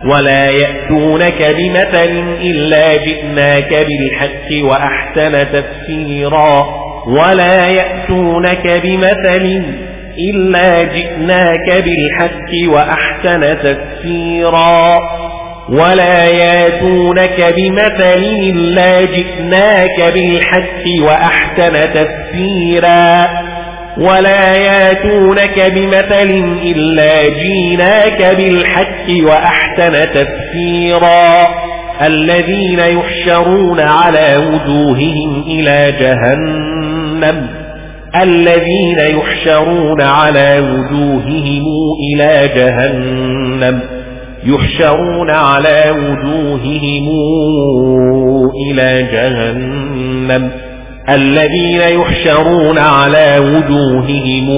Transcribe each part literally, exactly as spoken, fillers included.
ولا يأتونك بمثل إلا جئناك بالحق وأحسن تفسيرا ولا يأتونك بمثل إلا جئناك بالحق وأحسن تفسيرا ولا يأتونك بمثل إلا جئناك بالحق وأحسن تفسيرا ولا يأتونك بمثل إلا جئناك بالحق وأحسن تفسيرا الذين يحشرون على وجوههم إلى جهنم الذين يحشرون على وجوههم إلى جهنم يحشرون على وجوههم إلى جهنم الذين يحشرون على وجوههم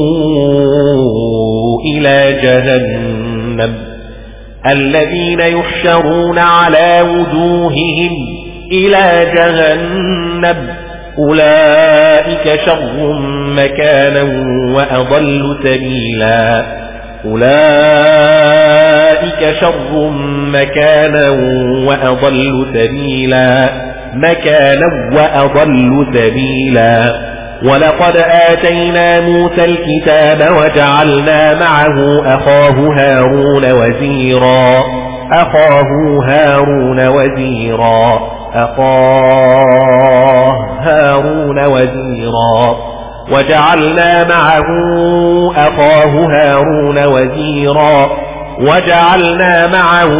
إلى جهنم الذين يحشرون على وجوههم إلى جهنم أولئك شر مكانا وأضل سبيلا أولئك شر مكانا وأضل سبيلا مكانا وأضل سبيلا ولقد آتينا موسى الكتاب وجعلنا معه أخاه هارون وزيرا أخاه هارون وزيرا أخاه هارون وزيرا وجعلنا معه أخاه هارون وزيرا وجعلنا معه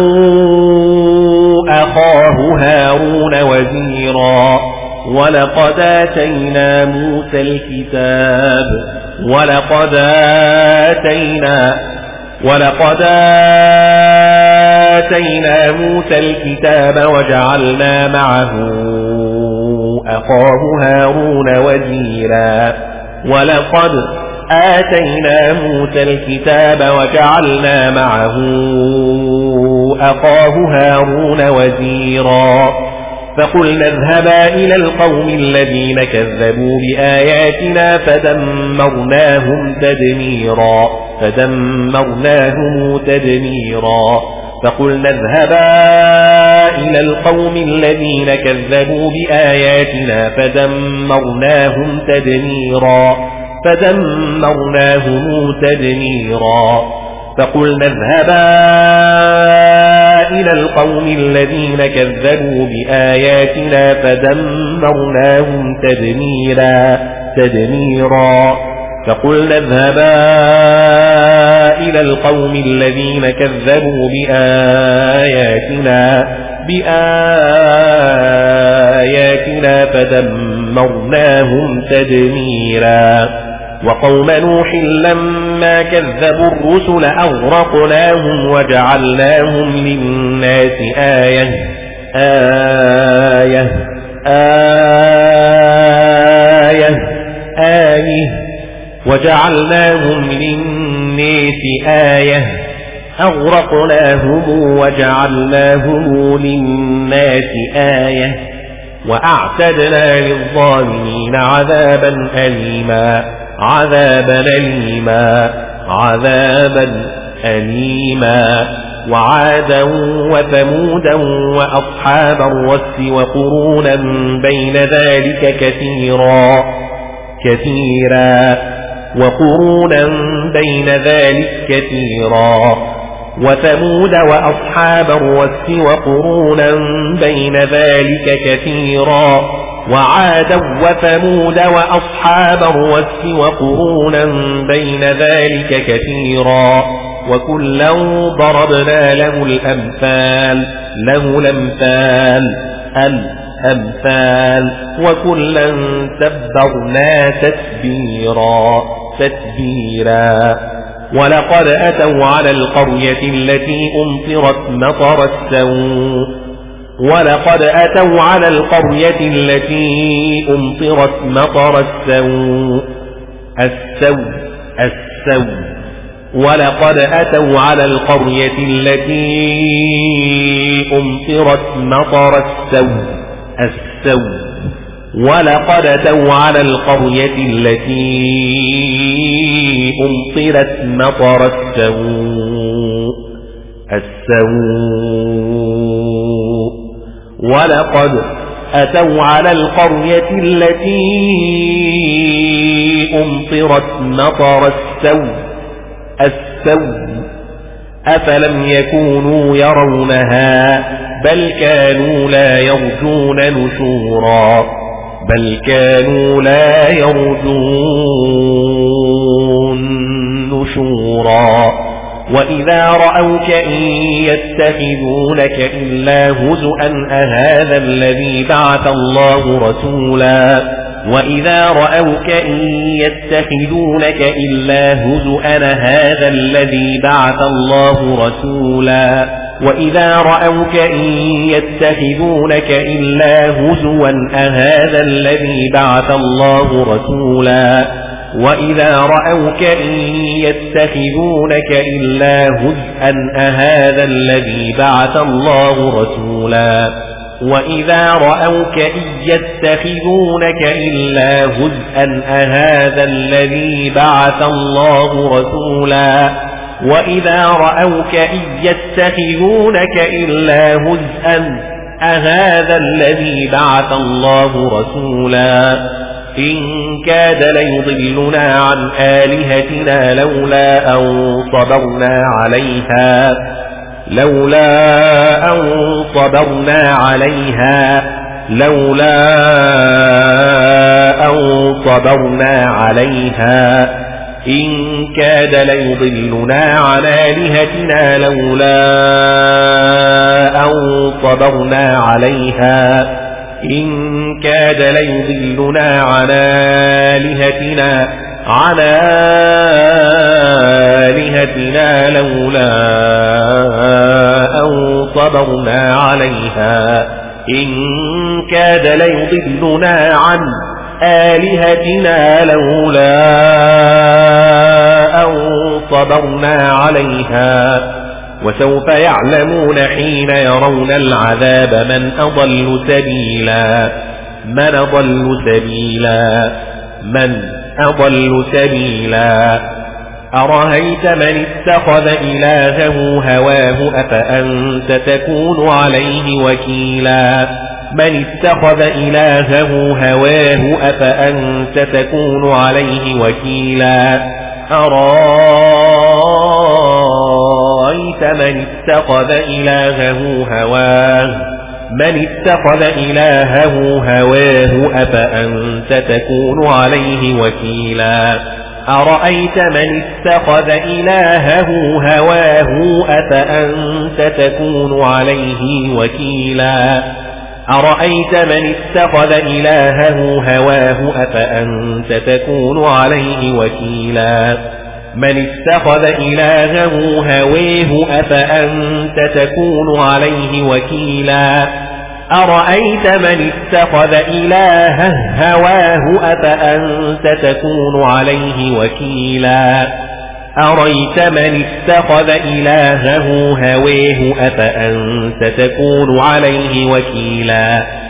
أخاه هارون وزيرا ولقد آتينا موسى الكتاب ولقد آتينا ولقد آتينا موسى الكتاب وجعلنا معه أخاه هارون وزيرا ولقد آتينا موسى الكتاب وجعلنا معه أخاه هارون وزيرا فقلنا اذهبا إلى القوم الذين كذبوا بآياتنا فدمرناهم تدميرا فدمرناهم تدميرا فقلنا اذهبا إلى القوم الذين كذبوا بآياتنا فدمرناهم تدميرا فدمرناهم تدميرا فقلنا اذهبا إلى القوم الذين كذبوا بآياتنا فدمرناهم تدميرا تدميرا فقلنا اذهبا إلى القوم الذين كذبوا بآياتنا بآياتنا فدمرناهم تدميرا وقوم نوح لما كذبوا الرسل أغرقناهم وجعلناهم للناس آية آية آية آية وجعلناهم للناس آية أغرقناهم وجعلناهم للناس آية وأعتدنا للظالمين عذابا أليما عذابا أليما عذابا أليما وعادا وثمودا وأصحاب الرس وقرونا بين ذلك كثيرا كثيرا وقرونا بين ذلك كثيرا وثمود وأصحاب الرس وقرونا بين ذلك كثيرا وعادا وثمود وأصحاب الرس وقرونا بين ذلك كثيرا وكلا ضربنا له الأمثال له الأمثال الأمثال وكلا تبرنا تتبيرا تتبيرا ولقد أتوا على القرية التي أمطرت مطر السوء ولقد أتوا على القرية التي أمطرت مطر السوء السوء السوء ولقد أتوا على القرية التي أمطرت مطر السوء السوء ولقد أتوا على القرية التي أمطرت مطر السوء السوء ولقد أتوا على القرية التي أمطرت مطر السوء السوء أفلم يكونوا يرونها بل كانوا لا يرجون نشورا بل كانوا لا يرجون نشورا وإذا رأوك إن يتخذونك إلا هزؤا أهذا الذي بعث الله رسولا وإذا رأوك إن يتخذونك إلا هزؤا هذا الذي بعث الله رسولا وإذا رأوك إن يتخذونك إلا هزوا أهذا الذي بعث الله رسولا وإذا رأوك إن يتخذونك إلا هزءا أهذا الذي بعث الله رسولا وإذا رأوك إن يتخذونك إلا هزءا أهذا الذي بعث الله رسولا وإذا رأوك إن يتخذونك إلا هزءا أهذا الذي بعث الله رسولا إن كاد ليضلنا عن آلهتنا لولا أن صبرنا عليها لولا أن صبرنا عليها لولا أن صبرنا عليها إن كاد ليضلنا عن آلهتنا لولا أن صبرنا عليها إن كاد ليضلنا عن آلهتنا عن آلهتنا لولا أن صبرنا عليها إن كاد ليضلنا عن آلهتنا لولا أن صبرنا عليها وسوف يعلمون حين يرون العذاب من أضل سبيلا من أضل سبيلا من أضل سبيلا أرهيت من اتخذ إلهه هواه أفأنت تكون عليه وكيلا من اتخذ إلهه هواه أفأنت تكون عليه وكيلا أرأيت من اتخذ إلهه هواه من اتخذ إلهه هواه أفأنت تكون عليه وكيلا أرأيت من اتخذ إلهه هواه أفأنت تكون عليه وكيلا أرأيت من اتخذ إلهه هواه أفأنت تكون عليه وكيلا من اتخذ إلهه هواه أفأنت تكون عليه وكيلا أرأيت من اتخذ إلهه هواه أفأنت تكون عليه وكيلا أرأيت من اتخذ إلهه هواه أفأنت تكون عليه وكيلا